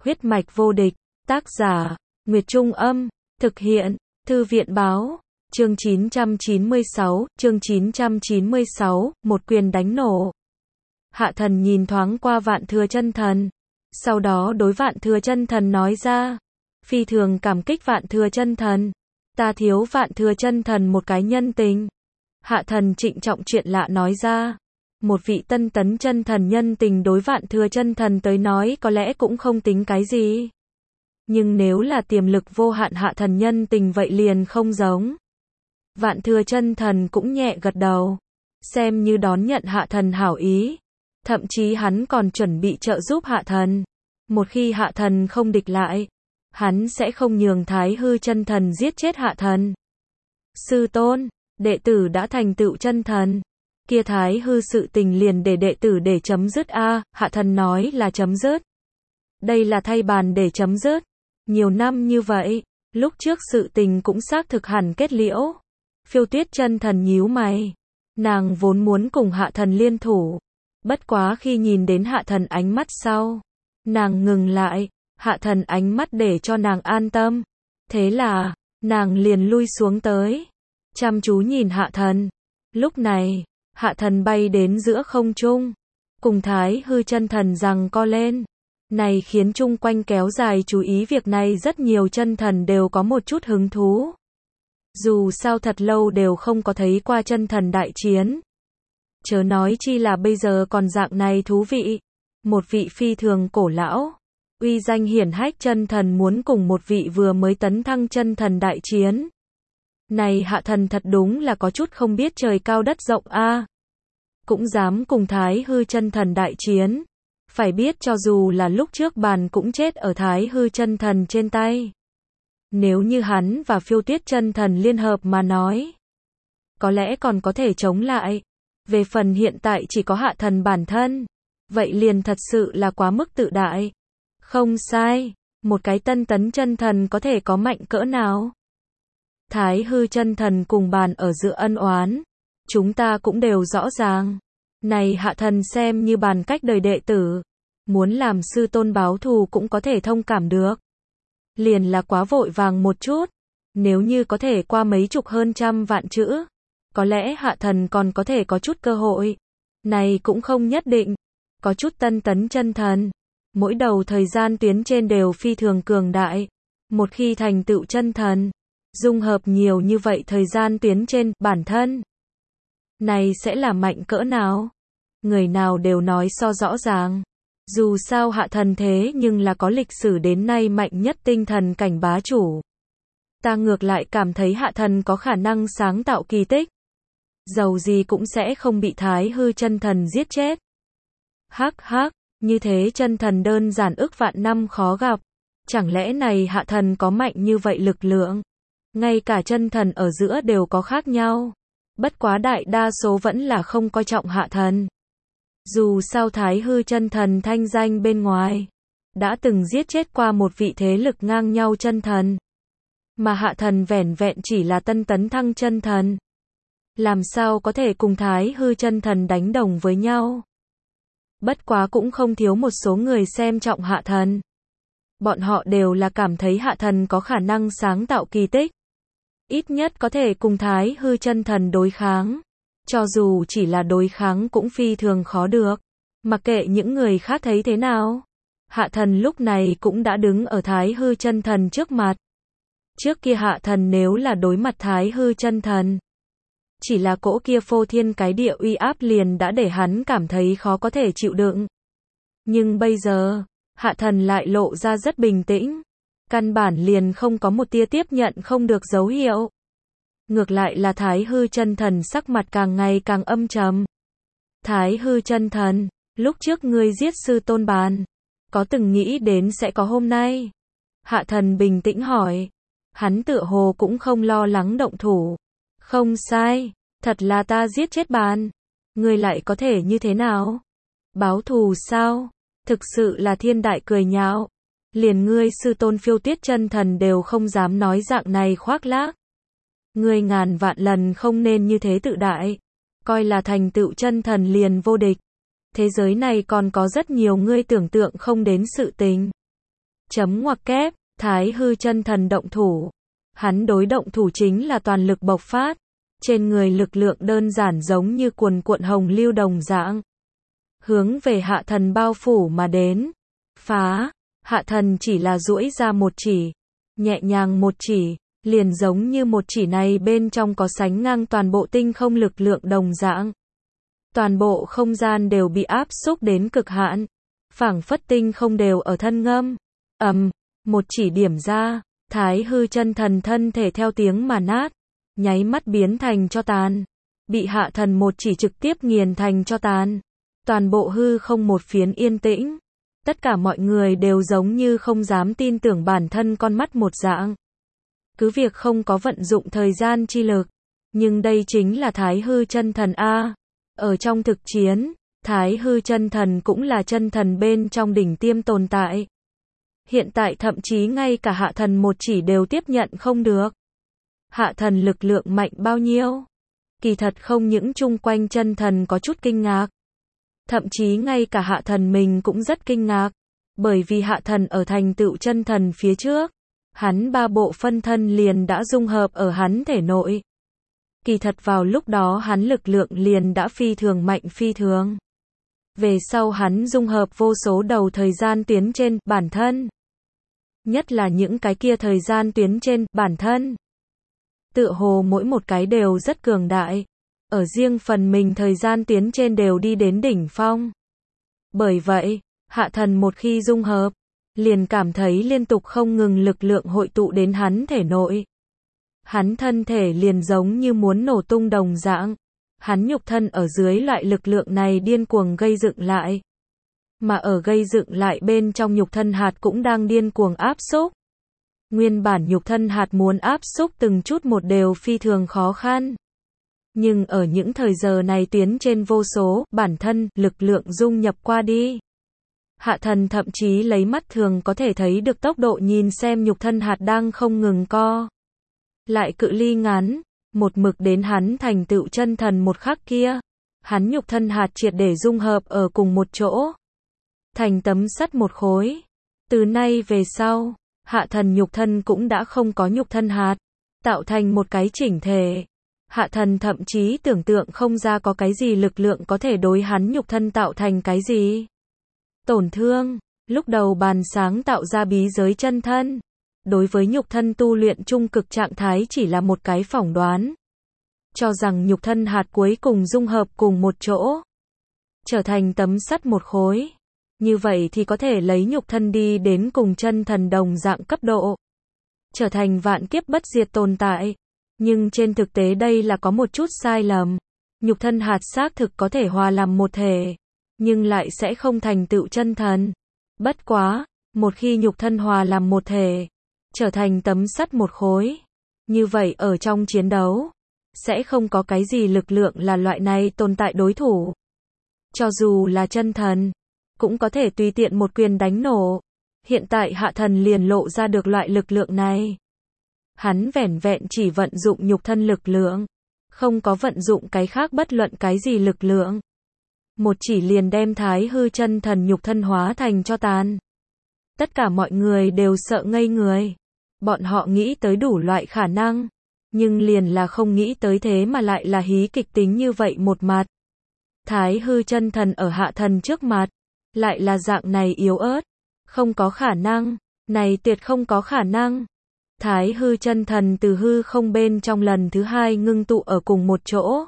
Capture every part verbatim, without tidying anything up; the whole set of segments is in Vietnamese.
Huyết mạch vô địch, tác giả, Nguyệt Trung Âm, thực hiện, Thư viện Báo, chương chín trăm chín mươi sáu, chương chín trăm chín mươi sáu, một quyền đánh nổ. Hạ Thần nhìn thoáng qua Vạn Thừa Chân Thần, sau đó đối Vạn Thừa Chân Thần nói ra, phi thường cảm kích Vạn Thừa Chân Thần, ta thiếu Vạn Thừa Chân Thần một cái nhân tình. Hạ Thần trịnh trọng chuyện lạ nói ra, một vị tân tấn chân thần nhân tình đối Vạn Thừa Chân Thần tới nói có lẽ cũng không tính cái gì. Nhưng nếu là tiềm lực vô hạn Hạ Thần nhân tình vậy liền không giống. Vạn Thừa Chân Thần cũng nhẹ gật đầu, xem như đón nhận Hạ Thần hảo ý. Thậm chí hắn còn chuẩn bị trợ giúp Hạ Thần. Một khi Hạ Thần không địch lại, hắn sẽ không nhường Thái Hư Chân Thần giết chết Hạ Thần. Sư tôn, đệ tử đã thành tựu chân thần. Kia Thái Hư sự tình liền để đệ tử để chấm dứt a. Hạ Thần nói là chấm dứt. Đây là thay bàn để chấm dứt. Nhiều năm như vậy, lúc trước sự tình cũng xác thực hẳn kết liễu. Phiêu Tuyết Chân Thần nhíu mày. Nàng vốn muốn cùng Hạ Thần liên thủ. Bất quá khi nhìn đến Hạ Thần ánh mắt sau, nàng ngừng lại. Hạ Thần ánh mắt để cho nàng an tâm. Thế là, nàng liền lui xuống tới, chăm chú nhìn Hạ Thần. Lúc này, Hạ Thần bay đến giữa không trung, cùng Thái Hư Chân Thần giằng co lên. Này khiến chung quanh kéo dài chú ý việc này rất nhiều chân thần đều có một chút hứng thú. Dù sao thật lâu đều không có thấy qua chân thần đại chiến. Chớ nói chi là bây giờ còn dạng này thú vị. Một vị phi thường cổ lão, uy danh hiển hách chân thần muốn cùng một vị vừa mới tấn thăng chân thần đại chiến. Này Hạ Thần thật đúng là có chút không biết trời cao đất rộng a. Cũng dám cùng Thái Hư Chân Thần đại chiến. Phải biết cho dù là lúc trước bàn cũng chết ở Thái Hư Chân Thần trên tay. Nếu như hắn và Phiêu Tuyết Chân Thần liên hợp mà nói, có lẽ còn có thể chống lại. Về phần hiện tại chỉ có Hạ Thần bản thân, vậy liền thật sự là quá mức tự đại. Không sai, một cái tân tấn chân thần có thể có mạnh cỡ nào? Thái Hư Chân Thần cùng bàn ở giữa ân oán, chúng ta cũng đều rõ ràng. Này Hạ Thần xem như bàn cách đời đệ tử, muốn làm sư tôn báo thù cũng có thể thông cảm được. Liền là quá vội vàng một chút, nếu như có thể qua mấy chục hơn trăm vạn chữ, có lẽ Hạ Thần còn có thể có chút cơ hội. Này cũng không nhất định, có chút tân tấn chân thần, mỗi đầu thời gian tuyến trên đều phi thường cường đại. Một khi thành tựu chân thần, dung hợp nhiều như vậy thời gian tuyến trên bản thân, này sẽ là mạnh cỡ nào? Người nào đều nói so rõ ràng. Dù sao Hạ Thần thế nhưng là có lịch sử đến nay mạnh nhất tinh thần cảnh bá chủ. Ta ngược lại cảm thấy Hạ Thần có khả năng sáng tạo kỳ tích. Dầu gì cũng sẽ không bị Thái Hư Chân Thần giết chết. Hắc hắc, như thế chân thần đơn giản ức vạn năm khó gặp. Chẳng lẽ này Hạ Thần có mạnh như vậy lực lượng? Ngay cả chân thần ở giữa đều có khác nhau. Bất quá đại đa số vẫn là không coi trọng Hạ Thần. Dù sao Thái Hư Chân Thần thanh danh bên ngoài, đã từng giết chết qua một vị thế lực ngang nhau chân thần. Mà Hạ Thần vẻn vẹn chỉ là tân tấn thăng chân thần. Làm sao có thể cùng Thái Hư Chân Thần đánh đồng với nhau? Bất quá cũng không thiếu một số người xem trọng Hạ Thần. Bọn họ đều là cảm thấy Hạ Thần có khả năng sáng tạo kỳ tích. Ít nhất có thể cùng Thái Hư Chân Thần đối kháng. Cho dù chỉ là đối kháng cũng phi thường khó được. Mặc kệ những người khác thấy thế nào, Hạ Thần lúc này cũng đã đứng ở Thái Hư Chân Thần trước mặt. Trước kia Hạ Thần nếu là đối mặt Thái Hư Chân Thần, chỉ là cỗ kia phô thiên cái địa uy áp liền đã để hắn cảm thấy khó có thể chịu đựng. Nhưng bây giờ, Hạ Thần lại lộ ra rất bình tĩnh. Căn bản liền không có một tia tiếp nhận không được dấu hiệu. Ngược lại là Thái Hư Chân Thần sắc mặt càng ngày càng âm trầm. Thái Hư Chân Thần, lúc trước ngươi giết sư tôn bàn, có từng nghĩ đến sẽ có hôm nay? Hạ Thần bình tĩnh hỏi. Hắn tựa hồ cũng không lo lắng động thủ. Không sai, thật là ta giết chết bàn. Ngươi lại có thể như thế nào? Báo thù sao? Thực sự là thiên đại cười nhạo. Liền ngươi sư tôn Phiêu Tuyết Chân Thần đều không dám nói dạng này khoác lác. Ngươi ngàn vạn lần không nên như thế tự đại. Coi là thành tựu chân thần liền vô địch. Thế giới này còn có rất nhiều ngươi tưởng tượng không đến sự tình. Chấm ngoặc kép, Thái hư chân thần động thủ. Hắn đối động thủ chính là toàn lực bộc phát. Trên người lực lượng đơn giản giống như cuồn cuộn hồng lưu đồng dạng. Hướng về hạ thần bao phủ mà đến. Phá, hạ thần chỉ là duỗi ra một chỉ. Nhẹ nhàng một chỉ, liền giống như một chỉ này bên trong có sánh ngang toàn bộ tinh không lực lượng đồng dạng. Toàn bộ không gian đều bị áp xúc đến cực hạn. Phảng phất tinh không đều ở thân ngâm. Ầm, một chỉ điểm ra, Thái hư chân thần thân thể theo tiếng mà nát. Nháy mắt biến thành cho tàn. Bị hạ thần một chỉ trực tiếp nghiền thành cho tàn. Toàn bộ hư không một phiến yên tĩnh. Tất cả mọi người đều giống như không dám tin tưởng bản thân con mắt một dạng. Cứ việc không có vận dụng thời gian chi lực. Nhưng đây chính là Thái hư chân thần A. Ở trong thực chiến, Thái hư chân thần cũng là chân thần bên trong đỉnh tiêm tồn tại. Hiện tại thậm chí ngay cả hạ thần một chỉ đều tiếp nhận không được. Hạ thần lực lượng mạnh bao nhiêu? Kỳ thật không những chung quanh chân thần có chút kinh ngạc. Thậm chí ngay cả hạ thần mình cũng rất kinh ngạc. Bởi vì hạ thần ở thành tựu chân thần phía trước. Hắn ba bộ phân thân liền đã dung hợp ở hắn thể nội. Kỳ thật vào lúc đó hắn lực lượng liền đã phi thường mạnh phi thường. Về sau hắn dung hợp vô số đầu thời gian tuyến trên bản thân. Nhất là những cái kia thời gian tuyến trên bản thân. Tựa hồ mỗi một cái đều rất cường đại. Ở riêng phần mình thời gian tuyến trên đều đi đến đỉnh phong. Bởi vậy, hạ thần một khi dung hợp, liền cảm thấy liên tục không ngừng lực lượng hội tụ đến hắn thể nội. Hắn thân thể liền giống như muốn nổ tung đồng dạng. Hắn nhục thân ở dưới loại lực lượng này điên cuồng gây dựng lại. Mà ở gây dựng lại bên trong nhục thân hạt cũng đang điên cuồng áp xúc. Nguyên bản nhục thân hạt muốn áp xúc từng chút một đều phi thường khó khăn. Nhưng ở những thời giờ này tuyến trên vô số, bản thân, lực lượng dung nhập qua đi. Hạ thần thậm chí lấy mắt thường có thể thấy được tốc độ nhìn xem nhục thân hạt đang không ngừng co. Lại cự ly ngắn, một mực đến hắn thành tựu chân thần một khắc kia. Hắn nhục thân hạt triệt để dung hợp ở cùng một chỗ. Thành tấm sắt một khối. Từ nay về sau, hạ thần nhục thân cũng đã không có nhục thân hạt. Tạo thành một cái chỉnh thể. Hạ thần thậm chí tưởng tượng không ra có cái gì lực lượng có thể đối hắn nhục thân tạo thành cái gì. Tổn thương, lúc đầu bàn sáng tạo ra bí giới chân thân. Đối với nhục thân tu luyện trung cực trạng thái chỉ là một cái phỏng đoán. Cho rằng nhục thân hạt cuối cùng dung hợp cùng một chỗ. Trở thành tấm sắt một khối. Như vậy thì có thể lấy nhục thân đi đến cùng chân thần đồng dạng cấp độ. Trở thành vạn kiếp bất diệt tồn tại. Nhưng trên thực tế đây là có một chút sai lầm. Nhục thân hạt xác thực có thể hòa làm một thể. Nhưng lại sẽ không thành tựu chân thần. Bất quá, một khi nhục thân hòa làm một thể. Trở thành tấm sắt một khối. Như vậy ở trong chiến đấu. Sẽ không có cái gì lực lượng là loại này tồn tại đối thủ. Cho dù là chân thần. Cũng có thể tùy tiện một quyền đánh nổ. Hiện tại hạ thần liền lộ ra được loại lực lượng này. Hắn vẻn vẹn chỉ vận dụng nhục thân lực lượng. Không có vận dụng cái khác bất luận cái gì lực lượng. Một chỉ liền đem thái hư chân thần nhục thân hóa thành cho tàn. Tất cả mọi người đều sợ ngây người. Bọn họ nghĩ tới đủ loại khả năng. Nhưng liền là không nghĩ tới thế mà lại là hí kịch tính như vậy một mặt. Thái hư chân thần ở hạ thần trước mặt. Lại là dạng này yếu ớt. Không có khả năng. Này tuyệt không có khả năng. Thái hư chân thần từ hư không bên trong lần thứ hai ngưng tụ ở cùng một chỗ.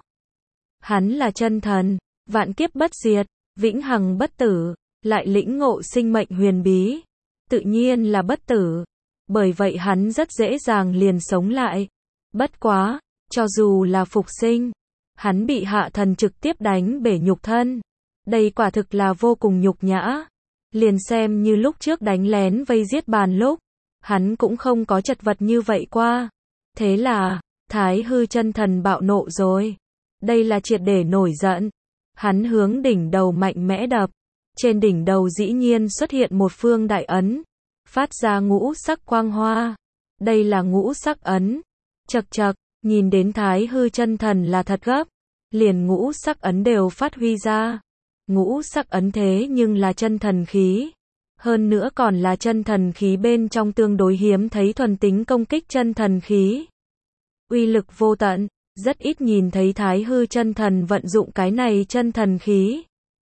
Hắn là chân thần. Vạn kiếp bất diệt. Vĩnh hằng bất tử. Lại lĩnh ngộ sinh mệnh huyền bí. Tự nhiên là bất tử. Bởi vậy hắn rất dễ dàng liền sống lại. Bất quá. Cho dù là phục sinh. Hắn bị hạ thần trực tiếp đánh bể nhục thân. Đây quả thực là vô cùng nhục nhã. Liền xem như lúc trước đánh lén vây giết bàn lúc. Hắn cũng không có chật vật như vậy qua. Thế là, thái hư chân thần bạo nộ rồi. Đây là triệt để nổi giận. Hắn hướng đỉnh đầu mạnh mẽ đập. Trên đỉnh đầu dĩ nhiên xuất hiện một phương đại ấn. Phát ra ngũ sắc quang hoa. Đây là ngũ sắc ấn. Chậc chậc, nhìn đến thái hư chân thần là thật gấp. Liền ngũ sắc ấn đều phát huy ra. Ngũ sắc ấn thế nhưng là chân thần khí. Hơn nữa còn là chân thần khí bên trong tương đối hiếm thấy thuần tính công kích chân thần khí. Uy lực vô tận, rất ít nhìn thấy Thái hư chân thần vận dụng cái này chân thần khí.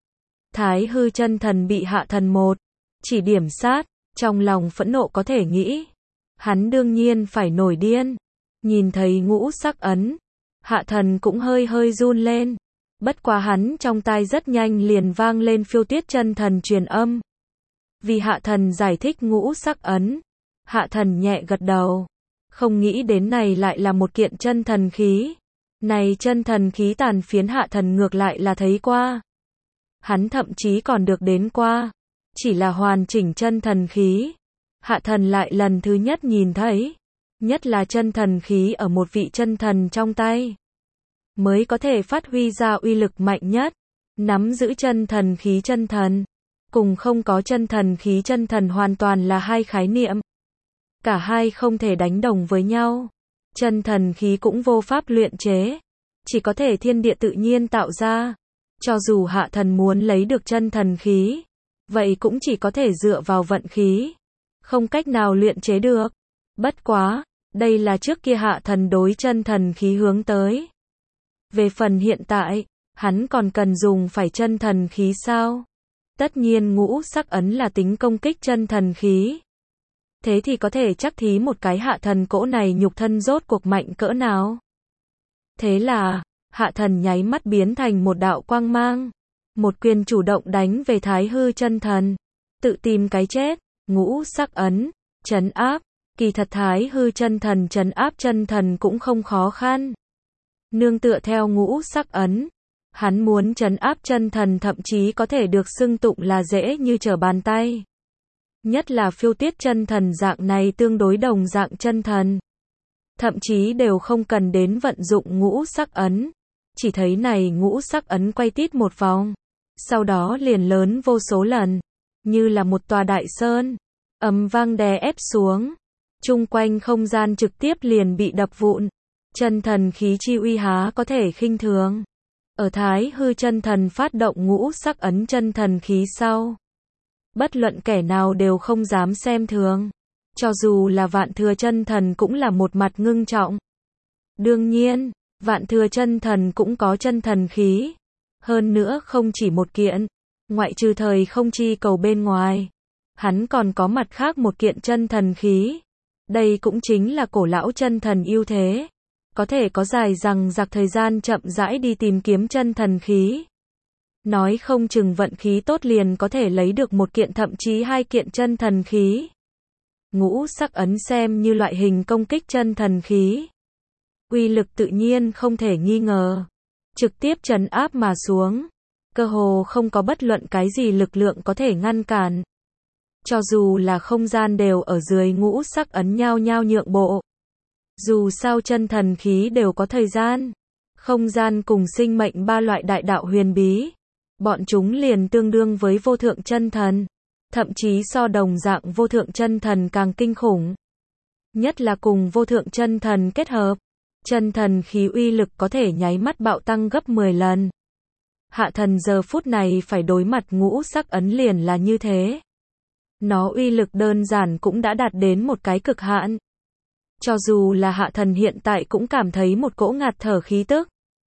Thái hư chân thần bị hạ thần một chỉ điểm sát, trong lòng phẫn nộ có thể nghĩ. Hắn đương nhiên phải nổi điên. Nhìn thấy ngũ sắc ấn, hạ thần cũng hơi hơi run lên. Bất quá hắn trong tai rất nhanh liền vang lên phiêu tuyết chân thần truyền âm. Vì hạ thần giải thích ngũ sắc ấn, hạ thần nhẹ gật đầu. Không nghĩ đến này lại là một kiện chân thần khí. Này chân thần khí tàn phiến hạ thần ngược lại là thấy qua. Hắn thậm chí còn được đến qua. Chỉ là hoàn chỉnh chân thần khí. Hạ thần lại lần thứ nhất nhìn thấy. Nhất là chân thần khí ở một vị chân thần trong tay. Mới có thể phát huy ra uy lực mạnh nhất. Nắm giữ chân thần khí chân thần. Cùng không có chân thần khí chân thần hoàn toàn là hai khái niệm. Cả hai không thể đánh đồng với nhau. Chân thần khí cũng vô pháp luyện chế. Chỉ có thể thiên địa tự nhiên tạo ra. Cho dù hạ thần muốn lấy được chân thần khí. Vậy cũng chỉ có thể dựa vào vận khí. Không cách nào luyện chế được. Bất quá, đây là trước kia hạ thần đối chân thần khí hướng tới. Về phần hiện tại, hắn còn cần dùng phải chân thần khí sao? Tất nhiên ngũ sắc ấn là tính công kích chân thần khí. Thế thì có thể chắc thí một cái hạ thần cỗ này nhục thân rốt cuộc mạnh cỡ nào. Thế là, hạ thần nháy mắt biến thành một đạo quang mang. Một quyền chủ động đánh về Thái hư chân thần. Tự tìm cái chết, ngũ sắc ấn, trấn áp. Kỳ thật Thái hư chân thần trấn áp chân thần cũng không khó khăn. Nương tựa theo ngũ sắc ấn. Hắn muốn trấn áp chân thần thậm chí có thể được xưng tụng là dễ như trở bàn tay. Nhất là phiêu tiết chân thần dạng này tương đối đồng dạng chân thần. Thậm chí đều không cần đến vận dụng ngũ sắc ấn. Chỉ thấy này ngũ sắc ấn quay tít một vòng. Sau đó liền lớn vô số lần. Như là một tòa đại sơn. Ầm vang đè ép xuống. Chung quanh không gian trực tiếp liền bị đập vụn. Chân thần khí chi uy há có thể khinh thường. Ở Thái hư chân thần phát động ngũ sắc ấn chân thần khí sau. Bất luận kẻ nào đều không dám xem thường. Cho dù là vạn thừa chân thần cũng là một mặt ngưng trọng. Đương nhiên, vạn thừa chân thần cũng có chân thần khí. Hơn nữa không chỉ một kiện. Ngoại trừ thời không chi cầu bên ngoài. Hắn còn có mặt khác một kiện chân thần khí. Đây cũng chính là cổ lão chân thần ưu thế. Có thể có dài rằng giặc thời gian chậm rãi đi tìm kiếm chân thần khí. Nói không chừng vận khí tốt liền có thể lấy được một kiện thậm chí hai kiện chân thần khí. Ngũ sắc ấn xem như loại hình công kích chân thần khí. Uy lực tự nhiên không thể nghi ngờ. Trực tiếp trấn áp mà xuống. Cơ hồ không có bất luận cái gì lực lượng có thể ngăn cản. Cho dù là không gian đều ở dưới ngũ sắc ấn nhao nhao nhượng bộ. Dù sao chân thần khí đều có thời gian. Không gian cùng sinh mệnh ba loại đại đạo huyền bí. Bọn chúng liền tương đương với vô thượng chân thần. Thậm chí so đồng dạng vô thượng chân thần càng kinh khủng. Nhất là cùng vô thượng chân thần kết hợp. Chân thần khí uy lực có thể nháy mắt bạo tăng gấp mười lần. Hạ thần giờ phút này phải đối mặt ngũ sắc ấn liền là như thế. Nó uy lực đơn giản cũng đã đạt đến một cái cực hạn. Cho dù là hạ thần hiện tại cũng cảm thấy một cỗ ngạt thở khí tức.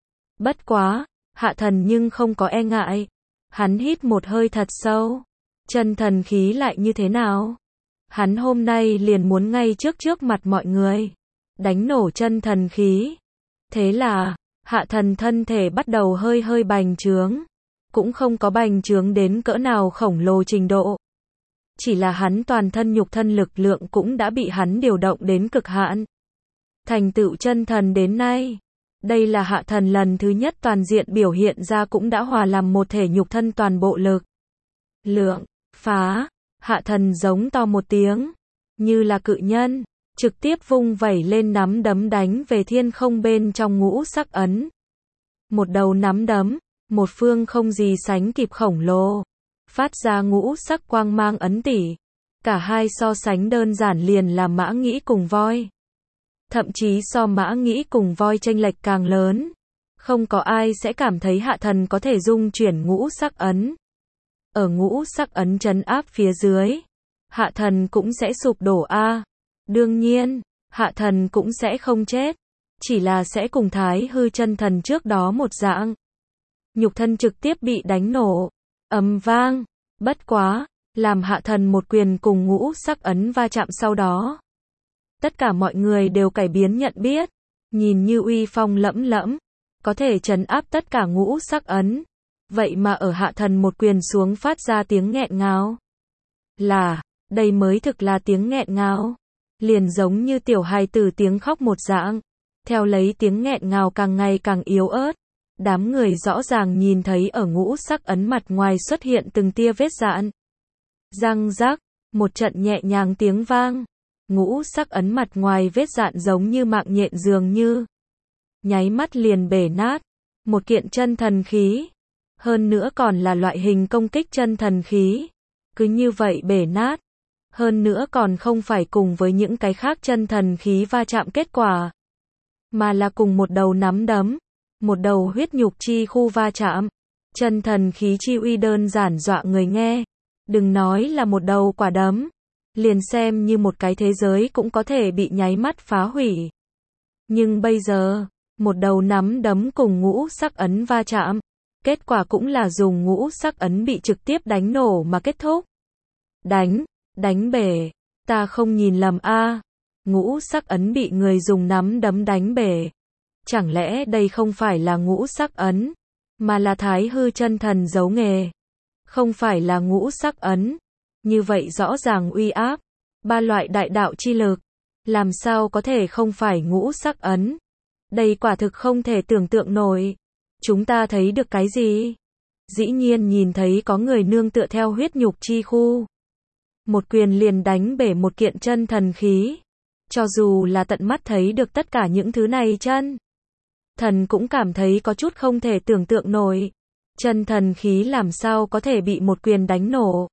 Bất quá, hạ thần nhưng không có e ngại. Hắn hít một hơi thật sâu. Chân thần khí lại như thế nào? Hắn hôm nay liền muốn ngay trước trước mặt mọi người. Đánh nổ chân thần khí. Thế là, hạ thần thân thể bắt đầu hơi hơi bành trướng. Cũng không có bành trướng đến cỡ nào khổng lồ trình độ. Chỉ là hắn toàn thân nhục thân lực lượng cũng đã bị hắn điều động đến cực hạn. Thành tựu chân thần đến nay. Đây là hạ thần lần thứ nhất toàn diện biểu hiện ra cũng đã hòa làm một thể nhục thân toàn bộ lực. Lượng, phá, hạ thần giống to một tiếng. Như là cự nhân. Trực tiếp vung vẩy lên nắm đấm đánh về thiên không bên trong ngũ sắc ấn. Một đầu nắm đấm. Một phương không gì sánh kịp khổng lồ. Phát ra ngũ sắc quang mang ấn tỷ. Cả hai so sánh đơn giản liền là mã nghĩ cùng voi. Thậm chí so mã nghĩ cùng voi chênh lệch càng lớn. Không có ai sẽ cảm thấy hạ thần có thể dung chuyển ngũ sắc ấn. ở ngũ sắc ấn trấn áp phía dưới, hạ thần cũng sẽ sụp đổ a. Đương nhiên, hạ thần cũng sẽ không chết, chỉ là sẽ cùng Thái hư chân thần trước đó một dạng. Nhục thân trực tiếp bị đánh nổ, ầm vang, bất quá, làm hạ thần một quyền cùng ngũ sắc ấn va chạm sau đó. Tất cả mọi người đều cải biến nhận biết, nhìn như uy phong lẫm lẫm, có thể trấn áp tất cả ngũ sắc ấn. Vậy mà ở hạ thần một quyền xuống phát ra tiếng nghẹn ngào. Là, đây mới thực là tiếng nghẹn ngào. Liền giống như tiểu hài tử tiếng khóc một dạng. Theo lấy tiếng nghẹn ngào càng ngày càng yếu ớt. Đám người rõ ràng nhìn thấy ở ngũ sắc ấn mặt ngoài xuất hiện từng tia vết dạn. Răng rắc, một trận nhẹ nhàng tiếng vang. Ngũ sắc ấn mặt ngoài vết dạn giống như mạng nhện dường như. Nháy mắt liền bể nát. Một kiện chân thần khí. Hơn nữa còn là loại hình công kích chân thần khí. Cứ như vậy bể nát. Hơn nữa còn không phải cùng với những cái khác chân thần khí va chạm kết quả. Mà là cùng một đầu nắm đấm. Một đầu huyết nhục chi khu va chạm. Chân thần khí chi uy đơn giản dọa người nghe. Đừng nói là một đầu quả đấm. Liền xem như một cái thế giới cũng có thể bị nháy mắt phá hủy. Nhưng bây giờ, một đầu nắm đấm cùng ngũ sắc ấn va chạm. Kết quả cũng là dùng ngũ sắc ấn bị trực tiếp đánh nổ mà kết thúc. Đánh, đánh bể. Ta không nhìn lầm a. Ngũ sắc ấn bị người dùng nắm đấm đánh bể. Chẳng lẽ đây không phải là ngũ sắc ấn, mà là Thái hư chân thần giấu nghề. Không phải là ngũ sắc ấn. Như vậy rõ ràng uy áp. Ba loại đại đạo chi lực. Làm sao có thể không phải ngũ sắc ấn. Đây quả thực không thể tưởng tượng nổi. Chúng ta thấy được cái gì? Dĩ nhiên nhìn thấy có người nương tựa theo huyết nhục chi khu. Một quyền liền đánh bể một kiện chân thần khí. Cho dù là tận mắt thấy được tất cả những thứ này chân thần cũng cảm thấy có chút không thể tưởng tượng nổi. Chân thần khí làm sao có thể bị một quyền đánh nổ.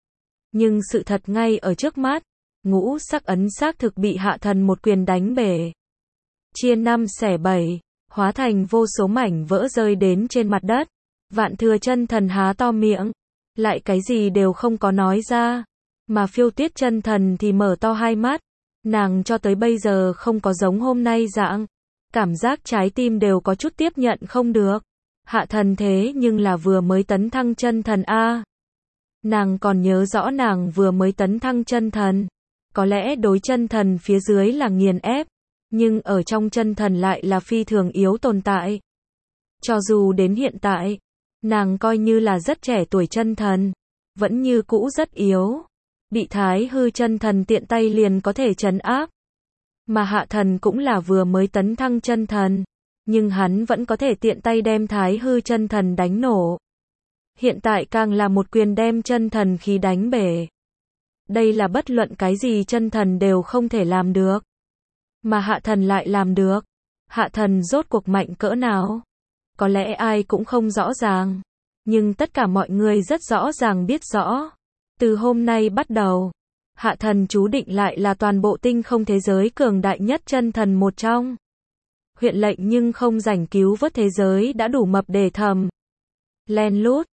Nhưng sự thật ngay ở trước mắt. Ngũ sắc ấn xác thực bị hạ thần một quyền đánh bể. Chia năm xẻ bảy. Hóa thành vô số mảnh vỡ rơi đến trên mặt đất. Vạn thừa chân thần há to miệng. Lại cái gì đều không có nói ra. Mà phiêu tuyết chân thần thì mở to hai mắt. Nàng cho tới bây giờ không có giống hôm nay dạng. Cảm giác trái tim đều có chút tiếp nhận không được. Hạ thần thế nhưng là vừa mới tấn thăng chân thần A. Nàng còn nhớ rõ nàng vừa mới tấn thăng chân thần. Có lẽ đối chân thần phía dưới là nghiền ép. Nhưng ở trong chân thần lại là phi thường yếu tồn tại. Cho dù đến hiện tại, nàng coi như là rất trẻ tuổi chân thần, vẫn như cũ rất yếu. Bị Thái hư chân thần tiện tay liền có thể trấn áp. Mà hạ thần cũng là vừa mới tấn thăng chân thần. Nhưng hắn vẫn có thể tiện tay đem Thái hư chân thần đánh nổ. Hiện tại càng là một quyền đem chân thần khí đánh bể. Đây là bất luận cái gì chân thần đều không thể làm được. Mà hạ thần lại làm được. Hạ thần rốt cuộc mạnh cỡ nào? Có lẽ ai cũng không rõ ràng. Nhưng tất cả mọi người rất rõ ràng biết rõ. Từ hôm nay bắt đầu, hạ thần chú định lại là toàn bộ tinh không thế giới cường đại nhất chân thần một trong. Huyện lệnh nhưng không rảnh cứu vớt thế giới đã đủ mập để thầm. Len lút,